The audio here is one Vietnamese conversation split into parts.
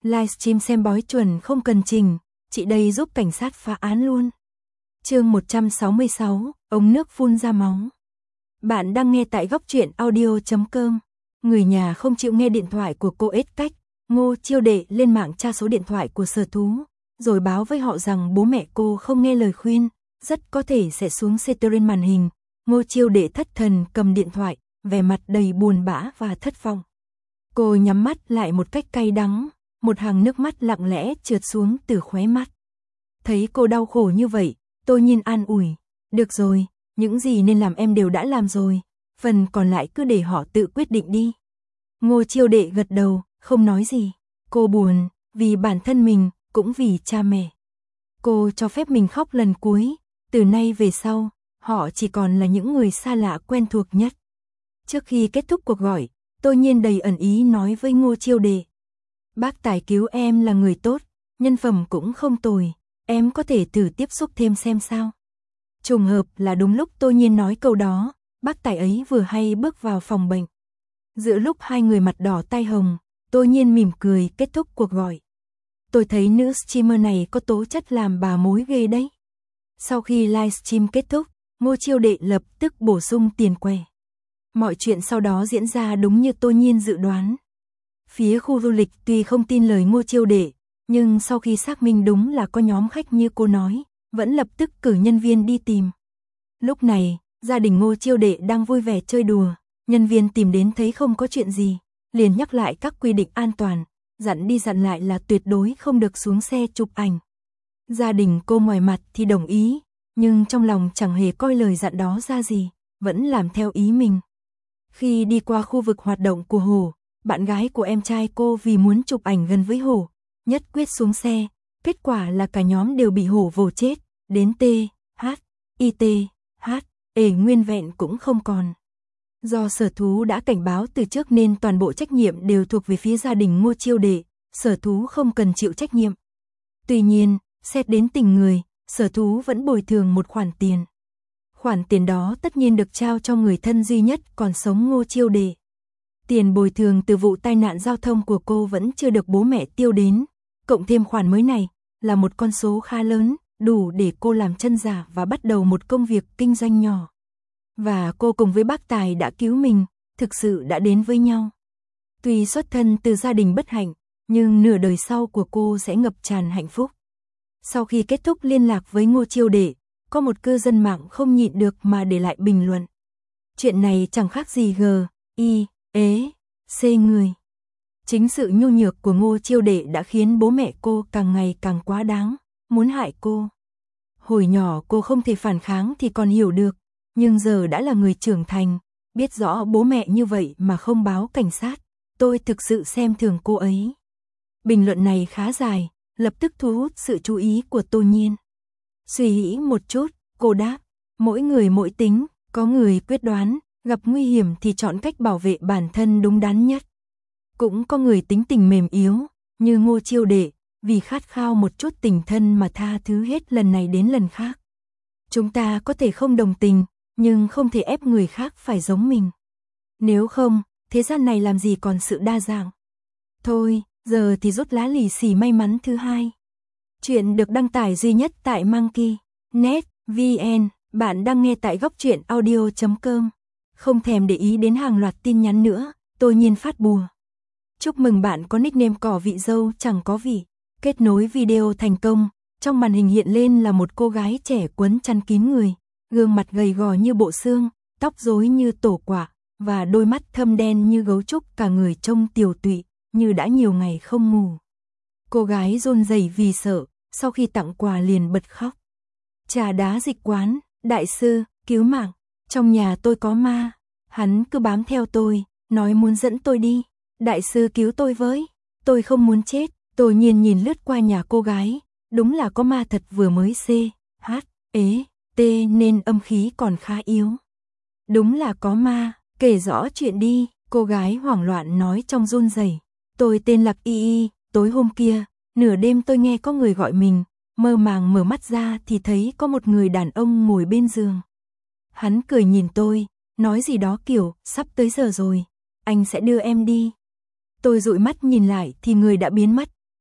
Livestream xem bói chuẩn không cần trình, chị đây giúp cảnh sát phá án luôn. Chương 166, ống nước phun ra máu. Bạn đang nghe tại góc truyện audio.com. Người nhà không chịu nghe điện thoại của cô ết cách, Ngô Chiêu Đệ lên mạng tra số điện thoại của Sở Thú, rồi báo với họ rằng bố mẹ cô không nghe lời khuyên, rất có thể sẽ xuống xe trên màn hình. Ngô Chiêu Đệ thất thần cầm điện thoại, vẻ mặt đầy buồn bã và thất vọng. Cô nhắm mắt lại một cách cay đắng, một hàng nước mắt lặng lẽ trượt xuống từ khóe mắt. Thấy cô đau khổ như vậy, Tô Nhiên an ủi, được rồi, những gì nên làm em đều đã làm rồi, phần còn lại cứ để họ tự quyết định đi. Ngô Chiêu Đệ gật đầu, không nói gì. Cô buồn, vì bản thân mình, cũng vì cha mẹ. Cô cho phép mình khóc lần cuối, từ nay về sau, họ chỉ còn là những người xa lạ quen thuộc nhất. Trước khi kết thúc cuộc gọi, Tô Nhiên đầy ẩn ý nói với Ngô Chiêu Đệ. Bác Tài cứu em là người tốt, nhân phẩm cũng không tồi, em có thể thử tiếp xúc thêm xem sao. Trùng hợp là đúng lúc Tô Nhiên nói câu đó, bác Tài ấy vừa hay bước vào phòng bệnh. Giữa lúc hai người mặt đỏ tai hồng, Tô Nhiên mỉm cười kết thúc cuộc gọi. Tôi thấy nữ streamer này có tố chất làm bà mối ghê đấy. Sau khi livestream kết thúc, Ngô Chiêu Đệ lập tức bổ sung tiền què. Mọi chuyện sau đó diễn ra đúng như Tô Nhiên dự đoán. Phía khu du lịch tuy không tin lời Ngô Chiêu Đệ, nhưng sau khi xác minh đúng là có nhóm khách như cô nói, vẫn lập tức cử nhân viên đi tìm. Lúc này, gia đình Ngô Chiêu Đệ đang vui vẻ chơi đùa, nhân viên tìm đến thấy không có chuyện gì, liền nhắc lại các quy định an toàn, dặn đi dặn lại là tuyệt đối không được xuống xe chụp ảnh. Gia đình cô ngoài mặt thì đồng ý, nhưng trong lòng chẳng hề coi lời dặn đó ra gì, vẫn làm theo ý mình. Khi đi qua khu vực hoạt động của hồ, bạn gái của em trai cô vì muốn chụp ảnh gần với hồ, nhất quyết xuống xe, kết quả là cả nhóm đều bị hổ vồ chết, đến T, H, I T, H, E nguyên vẹn cũng không còn. Do Sở Thú đã cảnh báo từ trước nên toàn bộ trách nhiệm đều thuộc về phía gia đình Ngô Chiêu Đệ, Sở Thú không cần chịu trách nhiệm. Tuy nhiên, xét đến tình người, Sở Thú vẫn bồi thường một khoản tiền. Khoản tiền đó tất nhiên được trao cho người thân duy nhất còn sống Ngô Chiêu Đệ. Tiền bồi thường từ vụ tai nạn giao thông của cô vẫn chưa được bố mẹ tiêu đến, cộng thêm khoản mới này, là một con số khá lớn, đủ để cô làm chân giả và bắt đầu một công việc kinh doanh nhỏ. Và cô cùng với bác Tài đã cứu mình, thực sự đã đến với nhau. Tuy xuất thân từ gia đình bất hạnh, nhưng nửa đời sau của cô sẽ ngập tràn hạnh phúc. Sau khi kết thúc liên lạc với Ngô Chiêu Đệ, có một cư dân mạng không nhịn được mà để lại bình luận. Chuyện này chẳng khác gì C người. Chính sự nhu nhược của Ngô Chiêu Đệ đã khiến bố mẹ cô càng ngày càng quá đáng, muốn hại cô. Hồi nhỏ cô không thể phản kháng thì còn hiểu được, nhưng giờ đã là người trưởng thành, biết rõ bố mẹ như vậy mà không báo cảnh sát, tôi thực sự xem thường cô ấy. Bình luận này khá dài, lập tức thu hút sự chú ý của Tô Nhiên. Suy nghĩ một chút, cô đáp, mỗi người mỗi tính, có người quyết đoán, gặp nguy hiểm thì chọn cách bảo vệ bản thân đúng đắn nhất. Cũng có người tính tình mềm yếu, như Ngô Chiêu Đệ, vì khát khao một chút tình thân mà tha thứ hết lần này đến lần khác. Chúng ta có thể không đồng tình, nhưng không thể ép người khác phải giống mình. Nếu không, thế gian này làm gì còn sự đa dạng. Thôi, giờ thì rút lá lì xì may mắn thứ hai. Chuyện được đăng tải duy nhất tại Monkey.net VN, bạn đang nghe tại góc truyện audio.com. Không thèm để ý đến hàng loạt tin nhắn nữa, Tô Nhiên phát bùa. Chúc mừng bạn có nickname cỏ vị dâu chẳng có vị. Kết nối video thành công, trong màn hình hiện lên là một cô gái trẻ quấn chăn kín người, gương mặt gầy gò như bộ xương, tóc rối như tổ quả, và đôi mắt thâm đen như gấu trúc, cả người trông tiều tụy, như đã nhiều ngày không ngủ. Cô gái run rẩy vì sợ, sau khi tặng quà liền bật khóc. Trà đá dịch quán, đại sư, cứu mạng, trong nhà tôi có ma, hắn cứ bám theo tôi, nói muốn dẫn tôi đi, đại sư cứu tôi với, tôi không muốn chết. Tô Nhiên nhìn lướt qua nhà cô gái, đúng là có ma thật, vừa mới C, H, E, T nên âm khí còn khá yếu. Đúng là có ma, kể rõ chuyện đi, cô gái hoảng loạn nói trong run rẩy. Tôi tên Lạc Y Y, tối hôm kia, nửa đêm tôi nghe có người gọi mình, mơ màng mở mắt ra thì thấy có một người đàn ông ngồi bên giường. Hắn cười nhìn tôi, nói gì đó kiểu, sắp tới giờ rồi, anh sẽ đưa em đi. Tôi dụi mắt nhìn lại thì người đã biến mất,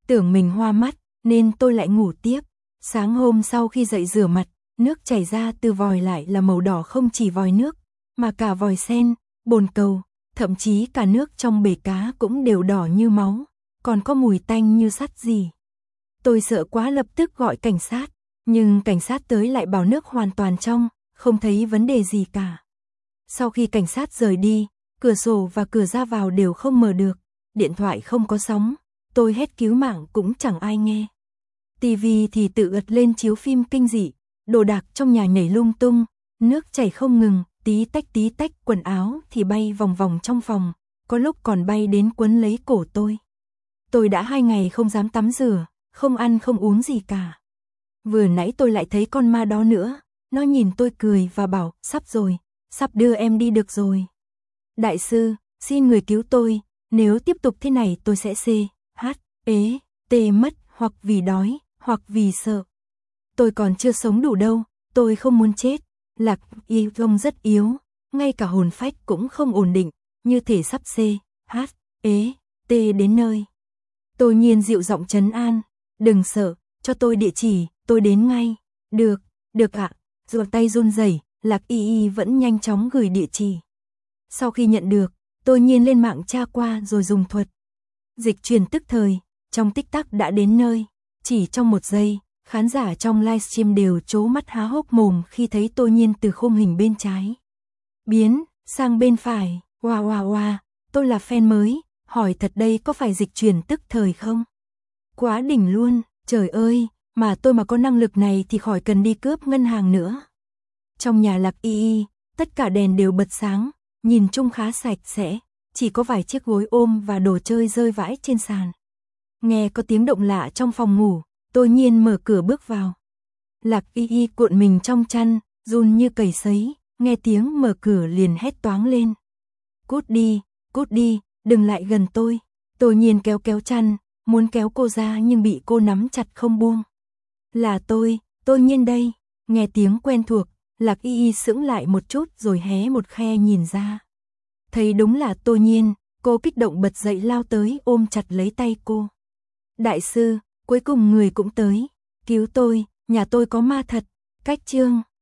Tưởng mình hoa mắt, nên tôi lại ngủ tiếp. Sáng hôm sau khi dậy rửa mặt, nước chảy ra từ vòi lại là màu đỏ, không chỉ vòi nước, mà cả vòi sen, bồn cầu, thậm chí cả nước trong bể cá cũng đều đỏ như máu, còn có mùi tanh như sắt gì. Tôi sợ quá lập tức gọi cảnh sát, nhưng cảnh sát tới lại bảo nước hoàn toàn trong, không thấy vấn đề gì cả. Sau khi cảnh sát rời đi, cửa sổ và cửa ra vào đều không mở được, điện thoại không có sóng, tôi hét cứu mạng cũng chẳng ai nghe. Tivi thì tự ật lên chiếu phim kinh dị, đồ đạc trong nhà nhảy lung tung, nước chảy không ngừng, tí tách, quần áo thì bay vòng vòng trong phòng, có lúc còn bay đến quấn lấy cổ tôi. Tôi đã 2 ngày không dám tắm rửa, không ăn không uống gì cả. Vừa nãy tôi lại thấy con ma đó nữa, nó nhìn tôi cười và bảo, sắp rồi, sắp đưa em đi được rồi. Đại sư, xin người cứu tôi, nếu tiếp tục thế này tôi sẽ tê mất, hoặc vì đói, hoặc vì sợ. Tôi còn chưa sống đủ đâu, tôi không muốn chết. Lạc Y Vông rất yếu, ngay cả hồn phách cũng không ổn định, như thể sắp tê đến nơi. Tôi Nhiên dịu giọng trấn an, đừng sợ, cho tôi địa chỉ, tôi đến ngay. Được ạ. Rồi tay run rẩy, Lạc Y vẫn nhanh chóng gửi địa chỉ. Sau khi nhận được, tôi Nhiên lên mạng tra qua rồi dùng thuật dịch chuyển tức thời, trong tích tắc đã đến nơi. Chỉ trong 1 giây, khán giả trong livestream đều trố mắt há hốc mồm khi thấy tôi Nhiên từ khung hình bên trái biến sang bên phải. Wow, tôi là fan mới, hỏi thật đây có phải dịch chuyển tức thời không? Quá đỉnh luôn, trời ơi, mà tôi mà có năng lực này thì khỏi cần đi cướp ngân hàng nữa. Trong nhà Lạc Y, tất cả đèn đều bật sáng, nhìn chung khá sạch sẽ, chỉ có vài chiếc gối ôm và đồ chơi rơi vãi trên sàn. Nghe có tiếng động lạ trong phòng ngủ, tôi Nhiên mở cửa bước vào. Lạc Y cuộn mình trong chăn, run như cầy sấy, nghe tiếng mở cửa liền hét toáng lên. Cút đi, đừng lại gần tôi. Tôi Nhiên kéo chăn, muốn kéo cô ra nhưng bị cô nắm chặt không buông. Là tôi Nhiên đây. Nghe tiếng quen thuộc, Lạc Y sững lại một chút rồi hé một khe nhìn ra. Thấy đúng là tôi Nhiên, cô kích động bật dậy lao tới ôm chặt lấy tay cô. Đại sư, cuối cùng người cũng tới, cứu tôi, nhà tôi có ma thật. Cách chương